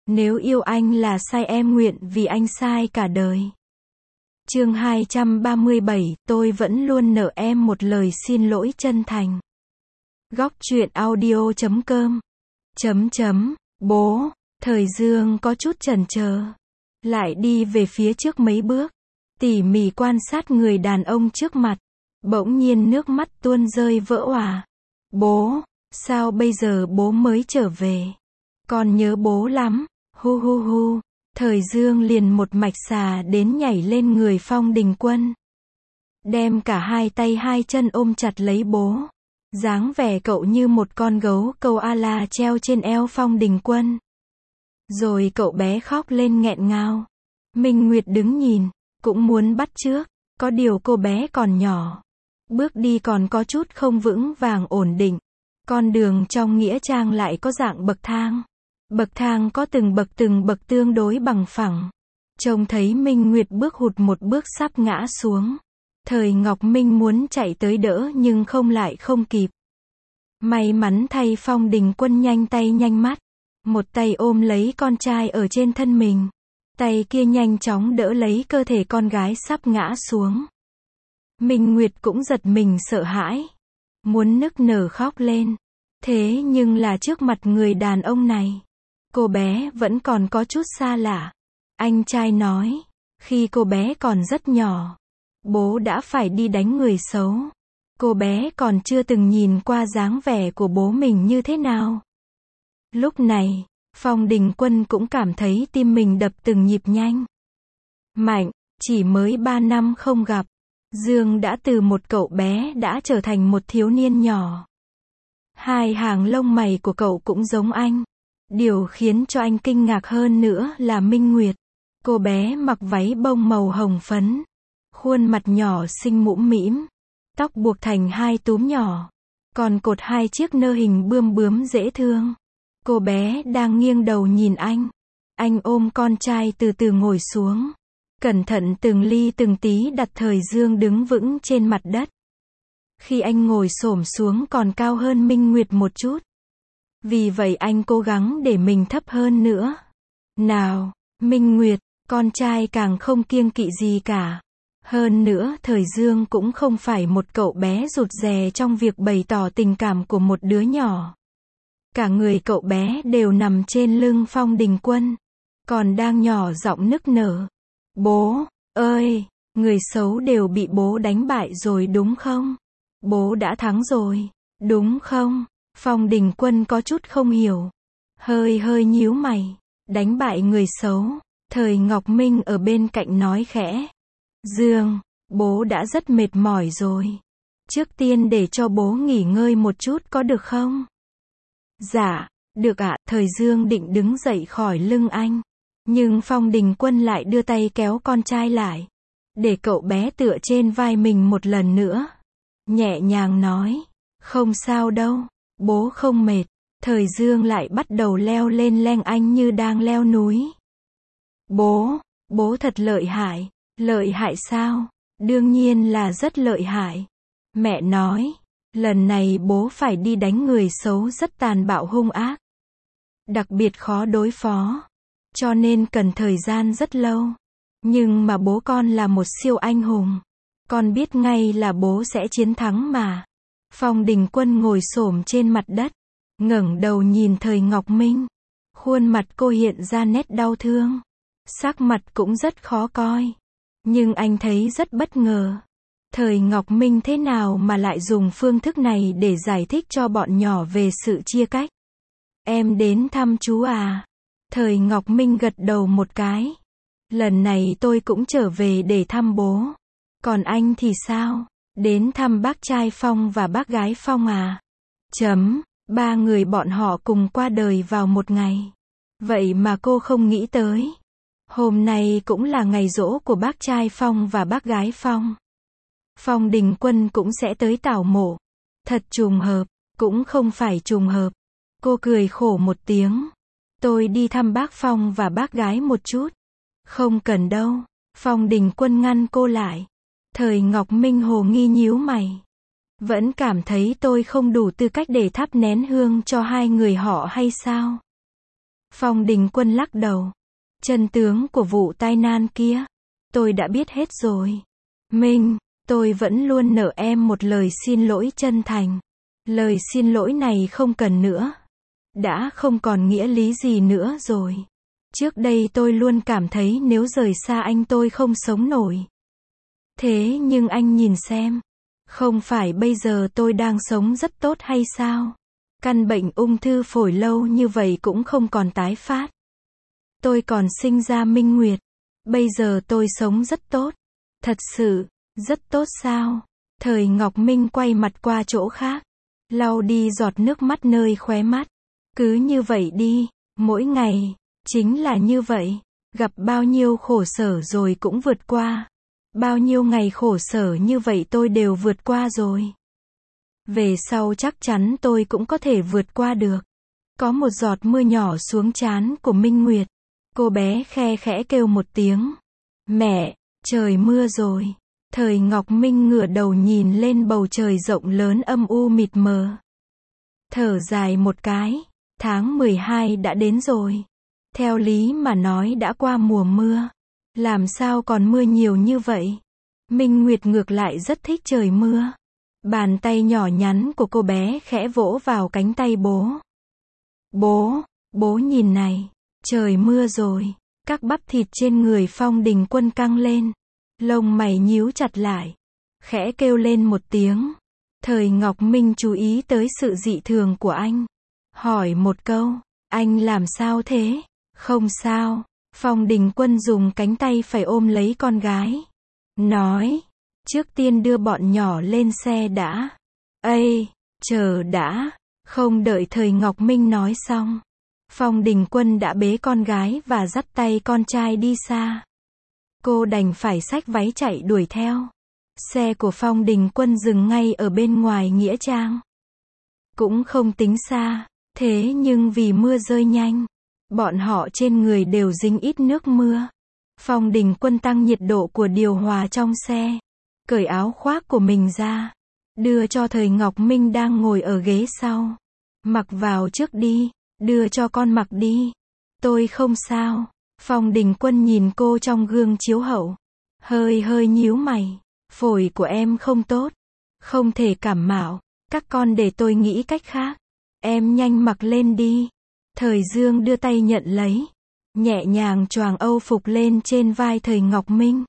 Nếu yêu anh là sai em nguyện vì anh sai cả đời. Chương 237, tôi vẫn luôn nợ em một lời xin lỗi chân thành. Góc truyện audio.com Bố, Thời Dương có chút chần chờ, lại đi về phía trước mấy bước, tỉ mỉ quan sát người đàn ông trước mặt, bỗng nhiên nước mắt tuôn rơi vỡ òa. Bố, sao bây giờ bố mới trở về? Con nhớ bố lắm, hu hu hu. Thời Dương liền một mạch xà đến nhảy lên người Phong Đình Quân, đem cả hai tay hai chân ôm chặt lấy bố. Dáng vẻ cậu như một con gấu câu a-la treo trên eo Phong Đình Quân. Rồi cậu bé khóc lên nghẹn ngào. Minh Nguyệt đứng nhìn, cũng muốn bắt chước, có điều cô bé còn nhỏ, bước đi còn có chút không vững vàng ổn định. Con đường trong nghĩa trang lại có dạng bậc thang. Bậc thang có từng bậc tương đối bằng phẳng. Trông thấy Minh Nguyệt bước hụt một bước sắp ngã xuống. Thời Ngọc Minh muốn chạy tới đỡ nhưng không kịp. May mắn thay Phong Đình Quân nhanh tay nhanh mắt. Một tay ôm lấy con trai ở trên thân mình. Tay kia nhanh chóng đỡ lấy cơ thể con gái sắp ngã xuống. Minh Nguyệt cũng giật mình sợ hãi, muốn nức nở khóc lên. Thế nhưng là trước mặt người đàn ông này, cô bé vẫn còn có chút xa lạ. Anh trai nói, khi cô bé còn rất nhỏ, bố đã phải đi đánh người xấu. Cô bé còn chưa từng nhìn qua dáng vẻ của bố mình như thế nào. Lúc này, Phong Đình Quân cũng cảm thấy tim mình đập từng nhịp nhanh. Mạnh, chỉ mới 3 năm không gặp, Dương đã từ một cậu bé đã trở thành một thiếu niên nhỏ. Hai hàng lông mày của cậu cũng giống anh. Điều khiến cho anh kinh ngạc hơn nữa là Minh Nguyệt. Cô bé mặc váy bông màu hồng phấn, khuôn mặt nhỏ xinh mũm mĩm, tóc buộc thành hai túm nhỏ, còn cột hai chiếc nơ hình bươm bướm dễ thương. Cô bé đang nghiêng đầu nhìn anh. Anh ôm con trai từ từ ngồi xuống, cẩn thận từng ly từng tí đặt Thời Dương đứng vững trên mặt đất. Khi anh ngồi xổm xuống còn cao hơn Minh Nguyệt một chút. Vì vậy anh cố gắng để mình thấp hơn nữa. Nào, Minh Nguyệt, con trai càng không kiêng kỵ gì cả. Hơn nữa Thời Dương cũng không phải một cậu bé rụt rè trong việc bày tỏ tình cảm của một đứa nhỏ. Cả người cậu bé đều nằm trên lưng Phong Đình Quân, còn đang nhỏ giọng nức nở. Bố ơi, người xấu đều bị bố đánh bại rồi đúng không? Bố đã thắng rồi, đúng không? Phong Đình Quân có chút không hiểu, hơi nhíu mày. Đánh bại người xấu? Thời Ngọc Minh ở bên cạnh nói khẽ. Dương, bố đã rất mệt mỏi rồi. Trước tiên để cho bố nghỉ ngơi một chút có được không? Dạ, được ạ. Thời Dương định đứng dậy khỏi lưng anh, nhưng Phong Đình Quân lại đưa tay kéo con trai lại, để cậu bé tựa trên vai mình một lần nữa. Nhẹ nhàng nói, không sao đâu, bố không mệt. Thời Dương lại bắt đầu leo lên leng anh như đang leo núi. Bố thật lợi hại sao? Đương nhiên là rất lợi hại. Mẹ nói, lần này bố phải đi đánh người xấu rất tàn bạo hung ác, đặc biệt khó đối phó, cho nên cần thời gian rất lâu. Nhưng mà bố con là một siêu anh hùng, con biết ngay là bố sẽ chiến thắng mà. Phong Đình Quân ngồi xổm trên mặt đất, ngẩng đầu nhìn Thời Ngọc Minh. Khuôn mặt cô hiện ra nét đau thương, sắc mặt cũng rất khó coi. Nhưng anh thấy rất bất ngờ. Thời Ngọc Minh thế nào mà lại dùng phương thức này để giải thích cho bọn nhỏ về sự chia cách? Em đến thăm chú à? Thời Ngọc Minh gật đầu một cái. Lần này tôi cũng trở về để thăm bố. Còn anh thì sao? Đến thăm bác trai Phong và bác gái Phong à? Ba người bọn họ cùng qua đời vào một ngày. Vậy mà cô không nghĩ tới. Hôm nay cũng là ngày giỗ của bác trai Phong và bác gái Phong. Phong Đình Quân cũng sẽ tới tảo mộ. Thật trùng hợp, cũng không phải trùng hợp. Cô cười khổ một tiếng. Tôi đi thăm bác Phong và bác gái một chút. Không cần đâu. Phong Đình Quân ngăn cô lại. Thời Ngọc Minh hồ nghi nhíu mày. Vẫn cảm thấy tôi không đủ tư cách để thắp nén hương cho hai người họ hay sao? Phong Đình Quân lắc đầu. Chân tướng của vụ tai nạn kia, tôi đã biết hết rồi. Minh, tôi vẫn luôn nợ em một lời xin lỗi chân thành. Lời xin lỗi này không cần nữa. Đã không còn nghĩa lý gì nữa rồi. Trước đây tôi luôn cảm thấy nếu rời xa anh tôi không sống nổi. Thế nhưng anh nhìn xem. Không phải bây giờ tôi đang sống rất tốt hay sao? Căn bệnh ung thư phổi lâu như vậy cũng không còn tái phát. Tôi còn sinh ra Minh Nguyệt. Bây giờ tôi sống rất tốt. Thật sự, rất tốt sao? Thời Ngọc Minh quay mặt qua chỗ khác. Lau đi giọt nước mắt nơi khóe mắt. Cứ như vậy đi, mỗi ngày, chính là như vậy. Gặp bao nhiêu khổ sở rồi cũng vượt qua. Bao nhiêu ngày khổ sở như vậy tôi đều vượt qua rồi. Về sau chắc chắn tôi cũng có thể vượt qua được. Có một giọt mưa nhỏ xuống trán của Minh Nguyệt. Cô bé khe khẽ kêu một tiếng. Mẹ, trời mưa rồi. Thời Ngọc Minh ngửa đầu nhìn lên bầu trời rộng lớn âm u mịt mờ. Thở dài một cái. Tháng 12 đã đến rồi. Theo lý mà nói đã qua mùa mưa. Làm sao còn mưa nhiều như vậy? Minh Nguyệt ngược lại rất thích trời mưa. Bàn tay nhỏ nhắn của cô bé khẽ vỗ vào cánh tay bố. Bố nhìn này. Trời mưa rồi. Các bắp thịt trên người Phong Đình Quân căng lên. Lông mày nhíu chặt lại. Khẽ kêu lên một tiếng. Thời Ngọc Minh chú ý tới sự dị thường của anh. Hỏi một câu. Anh làm sao thế? Không sao. Phong Đình Quân dùng cánh tay phải ôm lấy con gái. Nói. Trước tiên đưa bọn nhỏ lên xe đã. Ây, chờ đã. Không đợi Thời Ngọc Minh nói xong. Phong Đình Quân đã bế con gái và dắt tay con trai đi xa. Cô đành phải xách váy chạy đuổi theo. Xe của Phong Đình Quân dừng ngay ở bên ngoài nghĩa trang. Cũng không tính xa. Thế nhưng vì mưa rơi nhanh, bọn họ trên người đều dính ít nước mưa. Phong Đình Quân tăng nhiệt độ của điều hòa trong xe. Cởi áo khoác của mình ra. Đưa cho Thời Ngọc Minh đang ngồi ở ghế sau. Mặc vào trước đi. Đưa cho con mặc đi. Tôi không sao. Phong Đình Quân nhìn cô trong gương chiếu hậu. Hơi nhíu mày. Phổi của em không tốt. Không thể cảm mạo. Các con để tôi nghĩ cách khác. Em nhanh mặc lên đi. Thời Dương đưa tay nhận lấy. Nhẹ nhàng choàng âu phục lên trên vai Thời Ngọc Minh.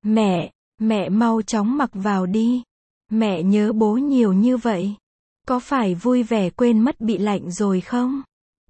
Mẹ mau chóng mặc vào đi. Mẹ nhớ bố nhiều như vậy. Có phải vui vẻ quên mất bị lạnh rồi không?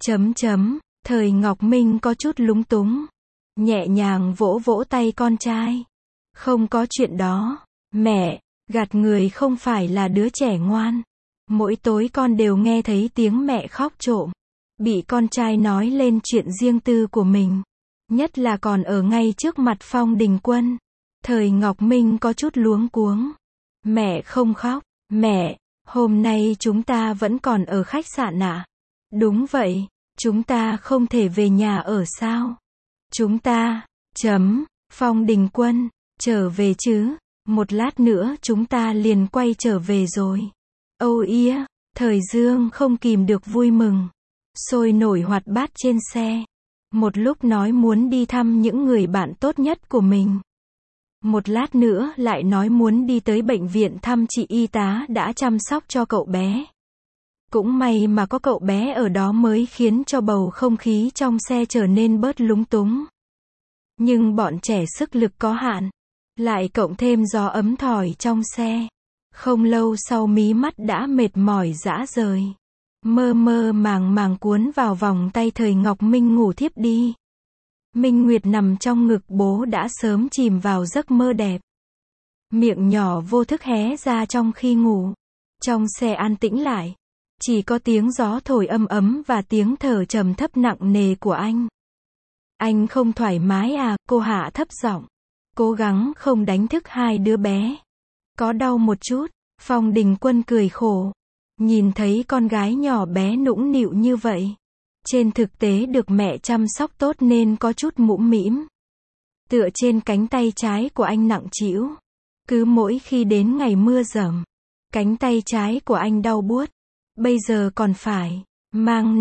Thời Ngọc Minh có chút lúng túng. Nhẹ nhàng vỗ vỗ tay con trai. Không có chuyện đó. Mẹ, gạt người không phải là đứa trẻ ngoan. Mỗi tối con đều nghe thấy tiếng mẹ khóc trộm. Bị con trai nói lên chuyện riêng tư của mình. Nhất là còn ở ngay trước mặt Phong Đình Quân. Thời Ngọc Minh có chút luống cuống. Mẹ không khóc. Mẹ, hôm nay chúng ta vẫn còn ở khách sạn ạ? Đúng vậy. Chúng ta không thể về nhà ở sao? Chúng ta, Phong Đình Quân, trở về chứ? Một lát nữa chúng ta liền quay trở về rồi. Âu yế, Thời Dương không kìm được vui mừng. Sôi nổi hoạt bát trên xe. Một lúc nói muốn đi thăm những người bạn tốt nhất của mình. Một lát nữa lại nói muốn đi tới bệnh viện thăm chị y tá đã chăm sóc cho cậu bé. Cũng may mà có cậu bé ở đó mới khiến cho bầu không khí trong xe trở nên bớt lúng túng. Nhưng bọn trẻ sức lực có hạn. Lại cộng thêm gió ấm thổi trong xe. Không lâu sau mí mắt đã mệt mỏi rã rời. Mơ màng cuốn vào vòng tay Thời Ngọc Minh ngủ thiếp đi. Minh Nguyệt nằm trong ngực bố đã sớm chìm vào giấc mơ đẹp. Miệng nhỏ vô thức hé ra trong khi ngủ. Trong xe an tĩnh lại. Chỉ có tiếng gió thổi ấm ấm và tiếng thở trầm thấp nặng nề của anh. Anh không thoải mái à? Cô hạ thấp giọng. Cố gắng không đánh thức hai đứa bé. Có đau một chút. Phong Đình Quân cười khổ. Nhìn thấy con gái nhỏ bé nũng nịu như vậy. Trên thực tế được mẹ chăm sóc tốt nên có chút mũm mĩm. Tựa trên cánh tay trái của anh nặng trĩu. Cứ mỗi khi đến ngày mưa rầm, cánh tay trái của anh đau buốt. Bây giờ còn phải mang nặng.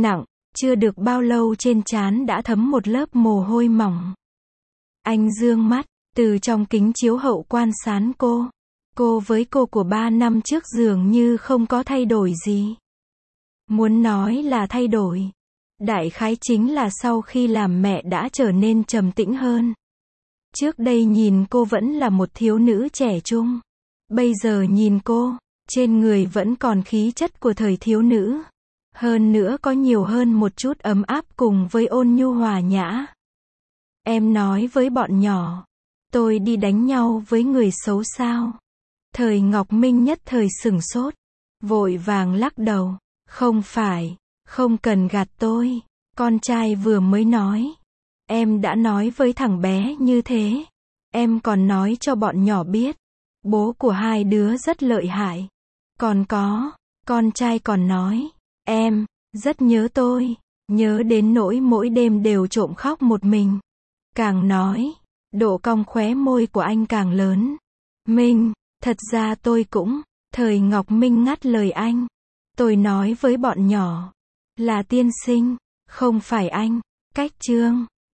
Chưa được bao lâu trên trán đã thấm một lớp mồ hôi mỏng. Anh dương mắt, từ trong kính chiếu hậu quan sát cô. Cô với cô của 3 năm trước dường như không có thay đổi gì. Muốn nói là thay đổi, đại khái chính là sau khi làm mẹ đã trở nên trầm tĩnh hơn. Trước đây nhìn cô vẫn là một thiếu nữ trẻ trung. Bây giờ nhìn cô, trên người vẫn còn khí chất của thời thiếu nữ. Hơn nữa có nhiều hơn một chút ấm áp cùng với ôn nhu hòa nhã. Em nói với bọn nhỏ, tôi đi đánh nhau với người xấu sao? Thời Ngọc Minh nhất thời sửng sốt, vội vàng lắc đầu, không phải, không cần gạt tôi, con trai vừa mới nói. Em đã nói với thằng bé như thế, em còn nói cho bọn nhỏ biết, bố của hai đứa rất lợi hại. Còn có, con trai còn nói, em, rất nhớ tôi, nhớ đến nỗi mỗi đêm đều trộm khóc một mình. Càng nói, độ cong khóe môi của anh càng lớn. Minh, thật ra tôi cũng, thời Ngọc Minh ngắt lời anh. Tôi nói với bọn nhỏ, là tiên sinh, không phải anh, cách chương.